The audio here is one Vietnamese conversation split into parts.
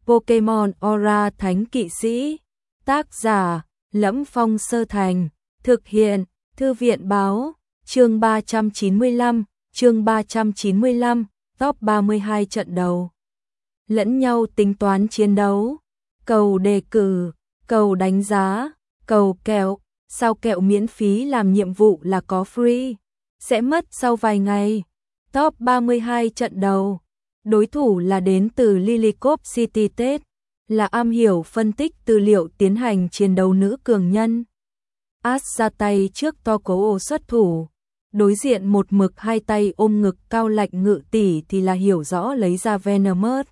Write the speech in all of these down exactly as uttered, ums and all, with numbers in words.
Pokemon Aura Thánh Kỵ Sĩ. Tác giả: Lẫm Phong Sơ Thành. Thực hiện: Thư viện báo. Chương ba trăm chín mươi lăm, chương ba trăm chín mươi lăm, top ba mươi hai trận đầu. Lẫn nhau tính toán chiến đấu, cầu đề cử, cầu đánh giá, cầu kẹo, sao kẹo miễn phí làm nhiệm vụ là có free, sẽ mất sau vài ngày. Top ba mươi hai trận đầu. Đối thủ là đến từ Lillicop City Tết, là am hiểu phân tích tư liệu tiến hành chiến đấu nữ cường nhân. Ash ra tay trước Toko xuất thủ, đối diện một mực hai tay ôm ngực cao lạnh ngự tỷ thì là hiểu rõ lấy ra Venomous.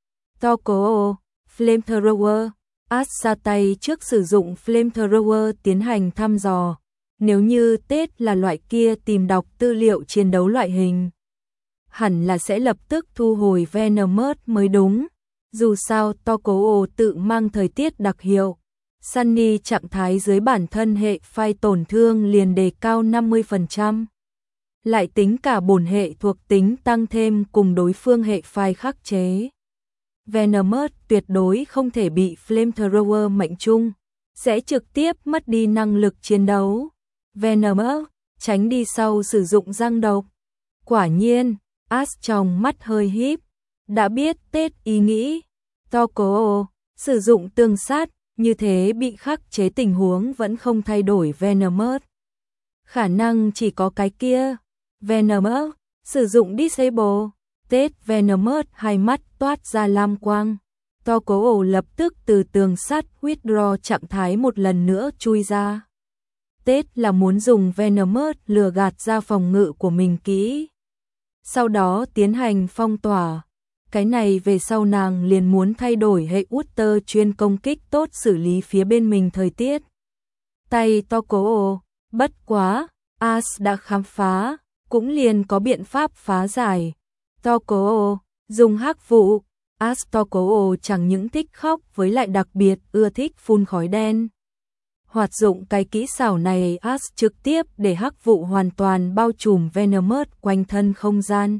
Toko, Flamethrower. Ash ra tay trước sử dụng Flamethrower tiến hành thăm dò, nếu như Tết là loại kia tìm đọc tư liệu chiến đấu loại hình, hẳn là sẽ lập tức thu hồi Venomous mới đúng. Dù sao Toko tự mang thời tiết đặc hiệu, Sunny trạng thái dưới bản thân hệ phai tổn thương liền đề cao năm mươi phần trăm. Lại tính cả bổn hệ thuộc tính tăng thêm cùng đối phương hệ phai khắc chế. Venomous tuyệt đối không thể bị Flamethrower mệnh trung, sẽ trực tiếp mất đi năng lực chiến đấu. Venomous, tránh đi sau sử dụng răng độc. Quả nhiên, Ash trong mắt hơi híp, đã biết Tết ý nghĩ. Toko, sử dụng tương sát, như thế bị khắc chế tình huống vẫn không thay đổi Venomous. Khả năng chỉ có cái kia. Venomous, sử dụng Disable. Tết Venomous hai mắt toát ra lam quang. Toko lập tức từ tường sắt withdraw trạng thái một lần nữa chui ra. Tết là muốn dùng Venomous lừa gạt ra phòng ngự của mình kỹ, sau đó tiến hành phong tỏa. Cái này về sau nàng liền muốn thay đổi hệ Utter chuyên công kích tốt xử lý phía bên mình thời tiết. Tay Toko, bất quá, Ash đã khám phá, cũng liền có biện pháp phá giải. Toko, dùng hắc vụ. Ash Toko chẳng những thích khóc với lại đặc biệt ưa thích phun khói đen. Hoạt dụng cái kỹ xảo này, Ash trực tiếp để hắc vụ hoàn toàn bao trùm Venomous quanh thân không gian.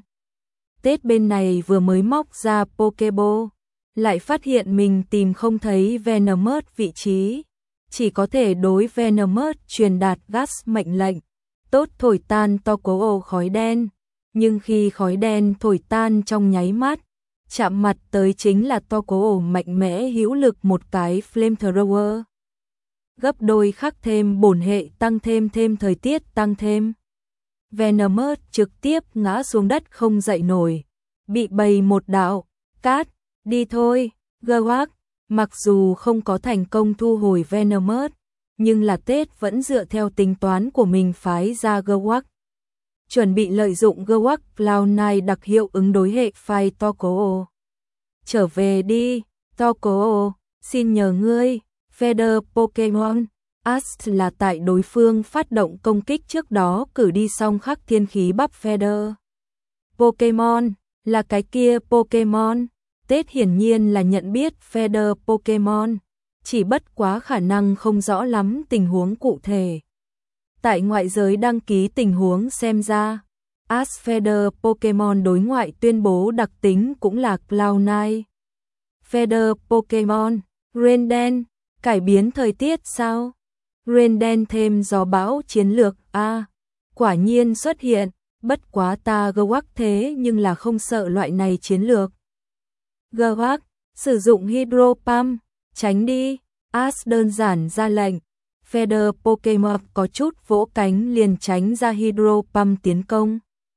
Tết bên này vừa mới móc ra Pokeball, lại phát hiện mình tìm không thấy Venomous vị trí, chỉ có thể đối Venomous truyền đạt gas mệnh lệnh, tốt thổi tan Toko khói đen. Nhưng khi khói đen thổi tan trong nháy mắt, chạm mặt tới chính là Toko mạnh mẽ hữu lực một cái Flamethrower. Gấp đôi khắc thêm bổn hệ tăng thêm thêm thời tiết tăng thêm. Venomous trực tiếp ngã xuống đất không dậy nổi, bị bầy một đạo, cát, đi thôi, Gewak. Mặc dù không có thành công thu hồi Venomous, nhưng là Tết vẫn dựa theo tính toán của mình phái ra Gewak. Chuẩn bị lợi dụng Gewak Cloud Nine đặc hiệu ứng đối hệ phai Toko. Trở về đi, Toko, xin nhờ ngươi. Feather Pokemon. Ash là tại đối phương phát động công kích trước đó cử đi xong khắc thiên khí bắp Feather Pokemon, là cái kia Pokemon. Tết hiển nhiên là nhận biết Feather Pokemon, chỉ bất quá khả năng không rõ lắm tình huống cụ thể. Tại ngoại giới đăng ký tình huống xem ra, Ash Feather Pokemon đối ngoại tuyên bố đặc tính cũng là Cloud Nine. Feather Pokemon, Rain đen. Cải biến thời tiết sao? Rain đen thêm gió bão chiến lược a à, quả nhiên xuất hiện, bất quá ta Gewak thế nhưng là không sợ loại này chiến lược. Gewak, sử dụng Hydro Pump, tránh đi. Ash đơn giản ra lệnh. Feather Pokemon có chút vỗ cánh liền tránh ra Hydro Pump tiến công.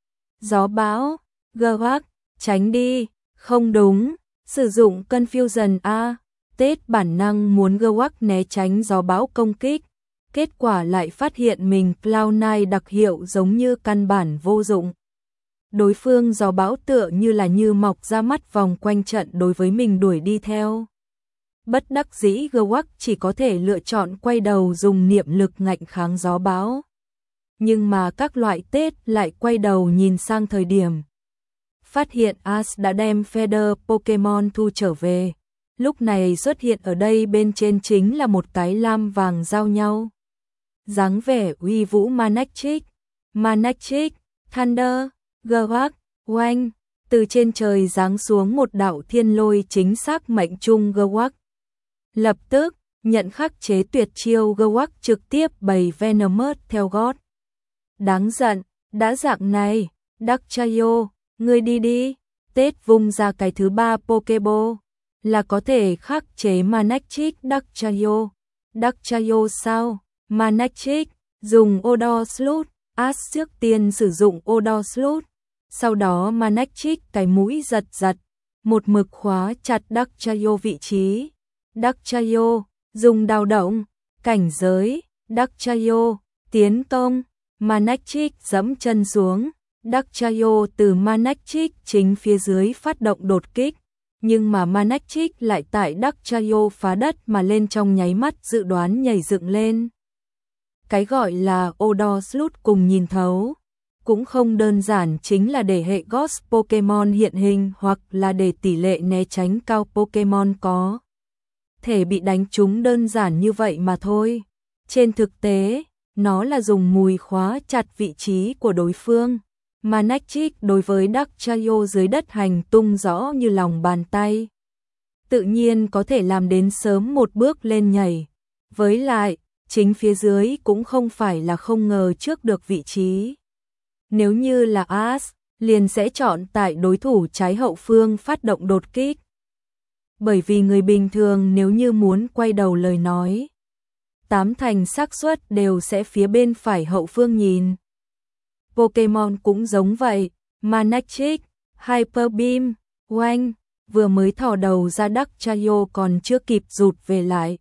Gió bão, Gewak, tránh đi. Không đúng, sử dụng Confusion a à. Tết bản năng muốn Gewak né tránh gió bão công kích, kết quả lại phát hiện mình Cloud Nine đặc hiệu giống như căn bản vô dụng. Đối phương gió bão tựa như là như mọc ra mắt vòng quanh trận đối với mình đuổi đi theo. Bất đắc dĩ Gewak chỉ có thể lựa chọn quay đầu dùng niệm lực ngạnh kháng gió bão. Nhưng mà các loại Tết lại quay đầu nhìn sang thời điểm. Phát hiện Ash đã đem Feather Pokemon thu trở về. Lúc này xuất hiện ở đây bên trên chính là một cái lam vàng giao nhau. Dáng vẻ uy vũ Manectric, Manectric, Thunder, Gewak, oanh, Từ trên trời giáng xuống một đạo thiên lôi chính xác mệnh trung Gewak. Lập tức, nhận khắc chế tuyệt chiêu Gewak trực tiếp bày Venomous theo gót. Đáng giận, đã dạng này, Dugtrio, ngươi đi đi. Tết vung ra cái thứ ba Pokeball, là có thể khắc chế Manectric Dugtrio. Dugtrio sao? Manectric, dùng Odoslot, Ash trước tiên sử dụng Odoslot, sau đó Manectric cái mũi giật giật, một mực khóa chặt Dugtrio vị trí. Dugtrio, dùng đào động, cảnh giới, Dugtrio, tiến công, Manectric giẫm chân xuống. Dugtrio từ Manectric chính phía dưới phát động đột kích, nhưng mà Manectric lại tại Dugtrio phá đất mà lên trong nháy mắt dự đoán nhảy dựng lên. Cái gọi là Odoslot cùng nhìn thấu, cũng không đơn giản chính là để hệ Ghost Pokemon hiện hình hoặc là để tỷ lệ né tránh cao Pokemon có thể bị đánh trúng đơn giản như vậy mà thôi. Trên thực tế, nó là dùng mùi khóa chặt vị trí của đối phương. Manectric đối với Dugtrio dưới đất hành tung rõ như lòng bàn tay. Tự nhiên có thể làm đến sớm một bước lên nhảy. Với lại, chính phía dưới cũng không phải là không ngờ trước được vị trí. Nếu như là Ash, liền sẽ chọn tại đối thủ trái hậu phương phát động đột kích. Bởi vì người bình thường nếu như muốn quay đầu lời nói, tám thành xác suất đều sẽ phía bên phải hậu phương nhìn. Pokemon cũng giống vậy, Manectric, Hyper Beam, oanh, vừa mới thò đầu ra Dugtrio còn chưa kịp rụt về lại.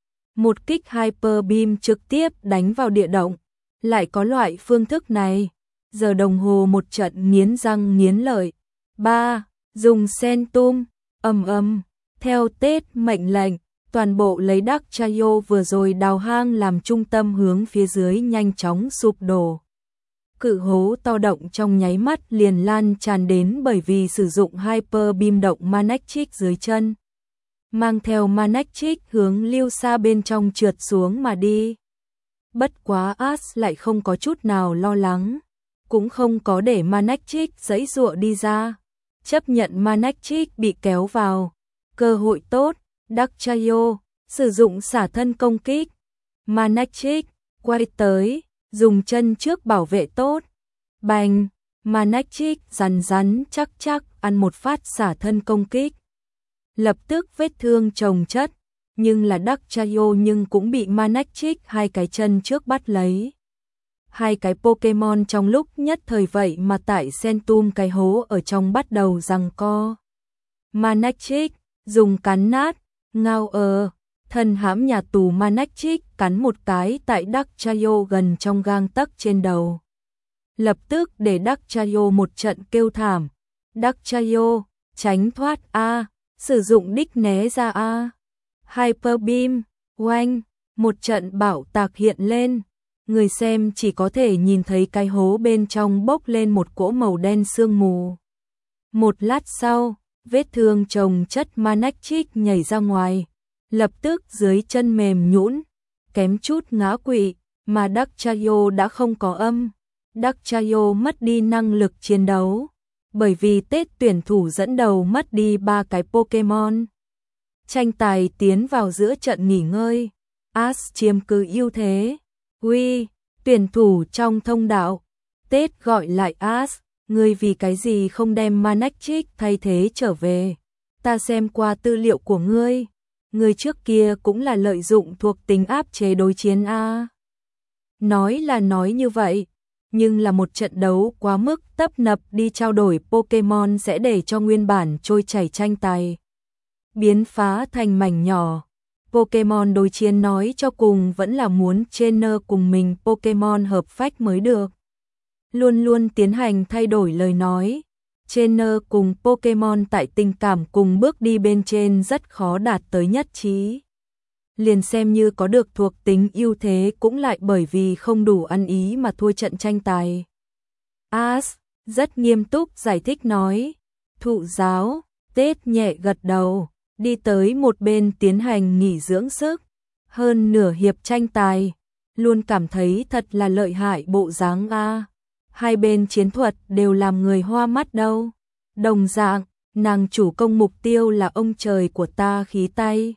Một kích Hyper Beam trực tiếp đánh vào địa động, lại có loại phương thức này. Giờ đồng hồ một trận nghiến răng nghiến lợi. ba. Dùng Centum, ầm ầm, theo Tết mệnh lệnh, toàn bộ lấy Dugtrio vừa rồi đào hang làm trung tâm hướng phía dưới nhanh chóng sụp đổ. Cự hố to động trong nháy mắt liền lan tràn đến bởi vì sử dụng Hyper Beam động Manectric dưới chân. Mang theo Manectric hướng lưu xa bên trong trượt xuống mà đi. Bất quá Ash lại không có chút nào lo lắng, cũng không có để Manectric giãy giụa đi ra, chấp nhận Manectric bị kéo vào. Cơ hội tốt, Dugtrio sử dụng xả thân công kích. Manectric quay tới, dùng chân trước bảo vệ tốt. Bành, Manectric rắn rắn chắc chắc ăn một phát xả thân công kích. Lập tức vết thương chồng chất, nhưng là Dugtrio nhưng cũng bị Manectric hai cái chân trước bắt lấy. Hai cái Pokemon trong lúc nhất thời vậy mà tại Centum cái hố ở trong bắt đầu giằng co. Manectric dùng cắn nát, ngao ờ, thân hãm nhà tù Manectric cắn một cái tại Dugtrio gần trong gang tấc trên đầu. Lập tức để Dugtrio một trận kêu thảm. Dugtrio, tránh thoát A, sử dụng đích né ra A. Hyper Beam, oanh, một trận bạo tạc hiện lên. Người xem chỉ có thể nhìn thấy cái hố bên trong bốc lên một cỗ màu đen sương mù. Một lát sau, vết thương chồng chất Manectric nhảy ra ngoài, lập tức dưới chân mềm nhũn, kém chút ngã quỵ, mà Dugtrio đã không có âm. Dugtrio mất đi năng lực chiến đấu, bởi vì Tết tuyển thủ dẫn đầu mất đi ba cái Pokemon. Tranh tài tiến vào giữa trận nghỉ ngơi, Ash chiếm cứ ưu thế. Uy, tuyển thủ trong thông đạo, Tết gọi lại Ash, ngươi vì cái gì không đem Manectric thay thế trở về? Ta xem qua tư liệu của ngươi, ngươi trước kia cũng là lợi dụng thuộc tính áp chế đối chiến a. Nói là nói như vậy, nhưng là một trận đấu quá mức tấp nập đi trao đổi Pokemon sẽ để cho nguyên bản trôi chảy tranh tài biến phá thành mảnh nhỏ. Pokemon đối chiến nói cho cùng vẫn là muốn trainer cùng mình Pokemon hợp phách mới được. Luôn luôn tiến hành thay đổi lời nói. Trainer cùng Pokemon tại tình cảm cùng bước đi bên trên rất khó đạt tới nhất trí. Liền xem như có được thuộc tính ưu thế cũng lại bởi vì không đủ ăn ý mà thua trận tranh tài. Ash rất nghiêm túc giải thích nói. Thụ giáo, Tết nhẹ gật đầu, đi tới một bên tiến hành nghỉ dưỡng sức. Hơn nửa hiệp tranh tài, luôn cảm thấy thật là lợi hại bộ dáng a. Hai bên chiến thuật đều làm người hoa mắt đâu. Đồng dạng, nàng chủ công mục tiêu là ông trời của ta khí tay.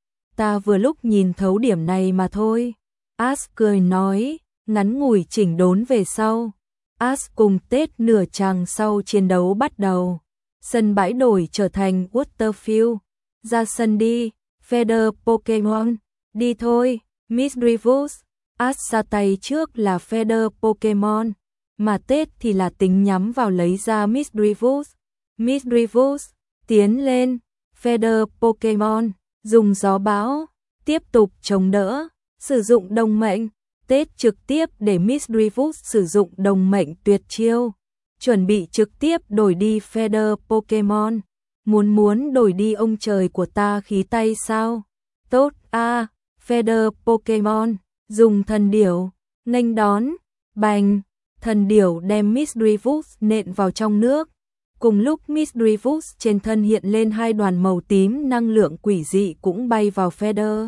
Ta vừa lúc nhìn thấu điểm này mà thôi. As cười nói, ngắn ngủi chỉnh đốn về sau. As cùng Tết nửa chàng sau chiến đấu bắt đầu. Sân bãi đổi trở thành Waterfield. Ra sân đi, Feather Pokemon. Đi thôi, Misdreavus. As ra tay trước là Feather Pokemon, mà Tết thì là tính nhắm vào lấy ra Misdreavus. Misdreavus, tiến lên, Feather Pokemon, dùng gió bão, tiếp tục chống đỡ, sử dụng đồng mệnh. Tết trực tiếp để Misdreavus sử dụng đồng mệnh tuyệt chiêu, chuẩn bị trực tiếp đổi đi Feather Pokemon. Muốn muốn đổi đi ông trời của ta khí tay sao? Tốt a, à, Feather Pokemon, dùng thần điểu, nghênh đón, bành, thần điểu đem Misdreavus nện vào trong nước. Cùng lúc Misdreavus trên thân hiện lên hai đoàn màu tím năng lượng quỷ dị cũng bay vào Feather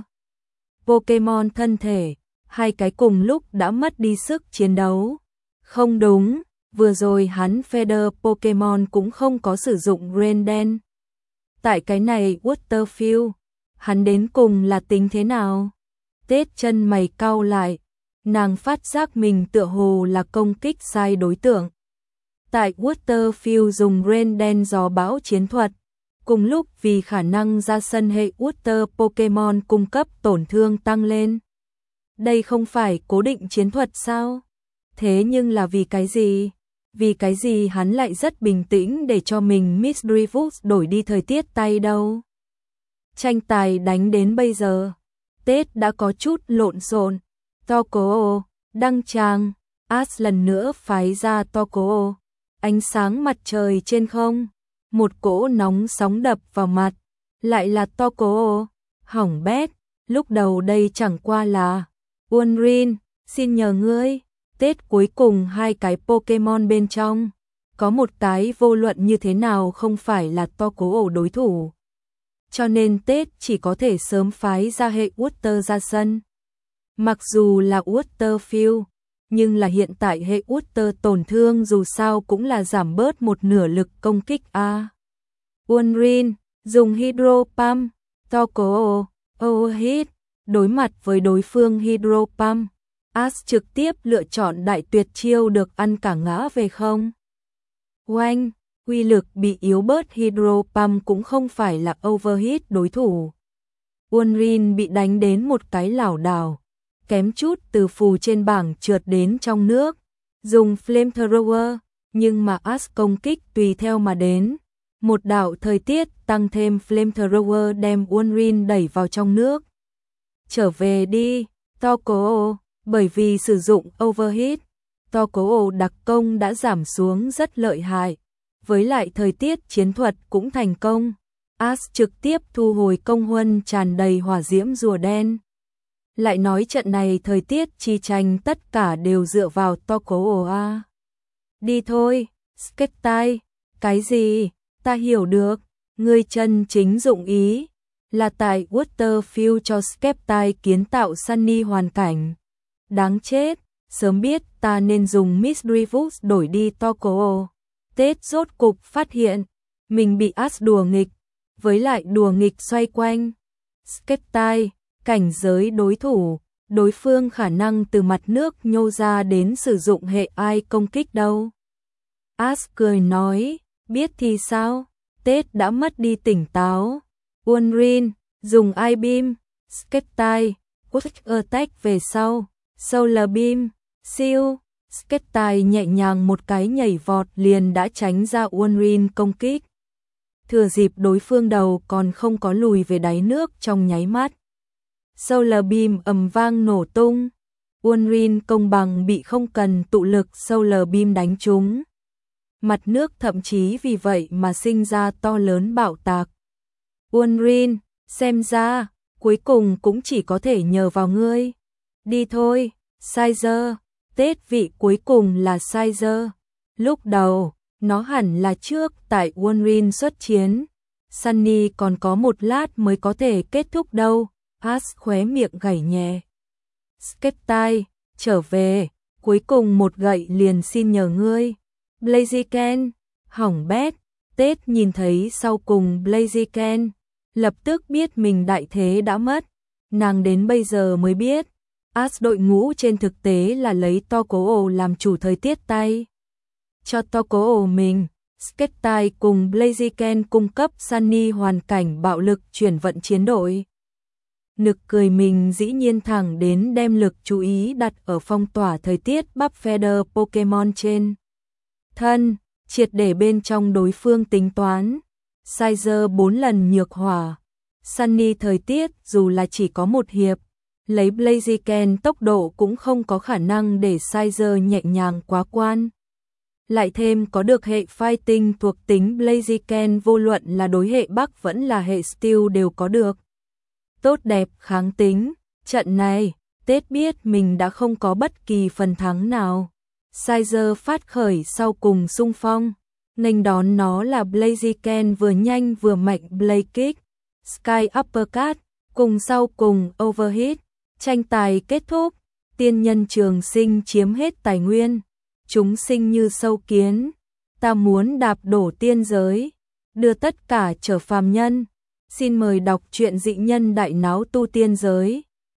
Pokemon thân thể, hai cái cùng lúc đã mất đi sức chiến đấu. Không đúng, vừa rồi hắn Feather Pokemon cũng không có sử dụng Rain Dance. Tại cái này Waterfield, hắn đến cùng là tính thế nào? Tết chân mày cau lại, nàng phát giác mình tựa hồ là công kích sai đối tượng. Tại Waterfield dùng Rain Dance gió bão chiến thuật, cùng lúc vì khả năng ra sân hệ Water Pokemon cung cấp tổn thương tăng lên. Đây không phải cố định chiến thuật sao? Thế nhưng là vì cái gì? Vì cái gì hắn lại rất bình tĩnh để cho mình Misdreavus đổi đi thời tiết tay đâu? Tranh tài đánh đến bây giờ, Tết đã có chút lộn xộn. Toko, đăng tràng, As lần nữa phái ra Toko. Ánh sáng mặt trời trên không, một cỗ nóng sóng đập vào mặt, lại là Toko. Hỏng bét, lúc đầu đây chẳng qua là Unrin, xin nhờ ngươi. Tết cuối cùng hai cái Pokemon bên trong, có một cái vô luận như thế nào không phải là Toko đối thủ. Cho nên Tết chỉ có thể sớm phái ra hệ Water ra sân. Mặc dù là Waterfield, nhưng là hiện tại hệ Water tổn thương dù sao cũng là giảm bớt một nửa lực công kích a. Unrin, dùng Hydro Pump, Toko, Overheat, đối mặt với đối phương Hydro Pump. As trực tiếp lựa chọn đại tuyệt chiêu được ăn cả ngã về không. Oanh, uy lực bị yếu bớt Hydro Pump cũng không phải là Overheat đối thủ. Unrin bị đánh đến một cái lảo đảo, kém chút từ phù trên bảng trượt đến trong nước. Dùng Flamethrower, nhưng mà As công kích tùy theo mà đến. Một đạo thời tiết tăng thêm Flamethrower đem Unrin đẩy vào trong nước. Trở về đi, Toko. Bởi vì sử dụng Overheat, Toko đặc công đã giảm xuống rất lợi hại. Với lại thời tiết chiến thuật cũng thành công. As trực tiếp thu hồi công huân tràn đầy hỏa diễm rùa đen. Lại nói trận này thời tiết chi tranh tất cả đều dựa vào Toko a. Đi thôi, Skeptile. Cái gì? Ta hiểu được. Ngươi chân chính dụng ý là tại Waterfield cho Skeptile kiến tạo sunny hoàn cảnh. Đáng chết, sớm biết ta nên dùng Misdreavus đổi đi Toko. Tết rốt cục phát hiện, mình bị As đùa nghịch, với lại đùa nghịch xoay quanh. Skeptile, cảnh giới đối thủ, đối phương khả năng từ mặt nước nhô ra đến sử dụng hệ ai công kích đâu. As cười nói, biết thì sao, Tết đã mất đi tỉnh táo. Unrin, dùng I-Beam, Skeptile, Quick Attack về sau. Solar Beam, siêu, Skeptile nhẹ nhàng một cái nhảy vọt liền đã tránh ra Unrin công kích. Thừa dịp đối phương đầu còn không có lùi về đáy nước trong nháy mắt. Solar Beam ầm vang nổ tung. Unrin công bằng bị không cần tụ lực Solar Beam đánh trúng. Mặt nước thậm chí vì vậy mà sinh ra to lớn bạo tạc. Unrin, xem ra, cuối cùng cũng chỉ có thể nhờ vào ngươi. Đi thôi, Sizer, Tết vị cuối cùng là Sizer. Lúc đầu, nó hẳn là trước tại Unrin xuất chiến. Sunny còn có một lát mới có thể kết thúc đâu. As khóe miệng gảy nhẹ. Skeptile, trở về, cuối cùng một gậy liền xin nhờ ngươi. Blaziken, hỏng bét, Tết nhìn thấy sau cùng Blaziken, lập tức biết mình đại thế đã mất. Nàng đến bây giờ mới biết, As đội ngũ trên thực tế là lấy Tokyo làm chủ thời tiết tay. Cho Tokyo mình, Skeptai cùng Blaziken cung cấp Sunny hoàn cảnh bạo lực chuyển vận chiến đội. Nực cười mình dĩ nhiên thẳng đến đem lực chú ý đặt ở phong tỏa thời tiết bắp feather Pokemon trên thân, triệt để bên trong đối phương tính toán. Sizer bốn lần nhược hỏa, Sunny thời tiết dù là chỉ có một hiệp, lấy Blaziken tốc độ cũng không có khả năng để Sizer nhẹ nhàng quá quan. Lại thêm có được hệ fighting thuộc tính Blaziken vô luận là đối hệ Bắc vẫn là hệ Steel đều có được tốt đẹp kháng tính. Trận này, Tết biết mình đã không có bất kỳ phần thắng nào. Sizer phát khởi sau cùng xung phong, nghênh đón nó là Blaziken vừa nhanh vừa mạnh Blaze Kick, Sky Uppercut, cùng sau cùng Overhit. Tranh tài kết thúc, tiên nhân trường sinh chiếm hết tài nguyên, chúng sinh như sâu kiến, ta muốn đạp đổ tiên giới, đưa tất cả trở phàm nhân. Xin mời đọc truyện dị nhân đại náo tu tiên giới.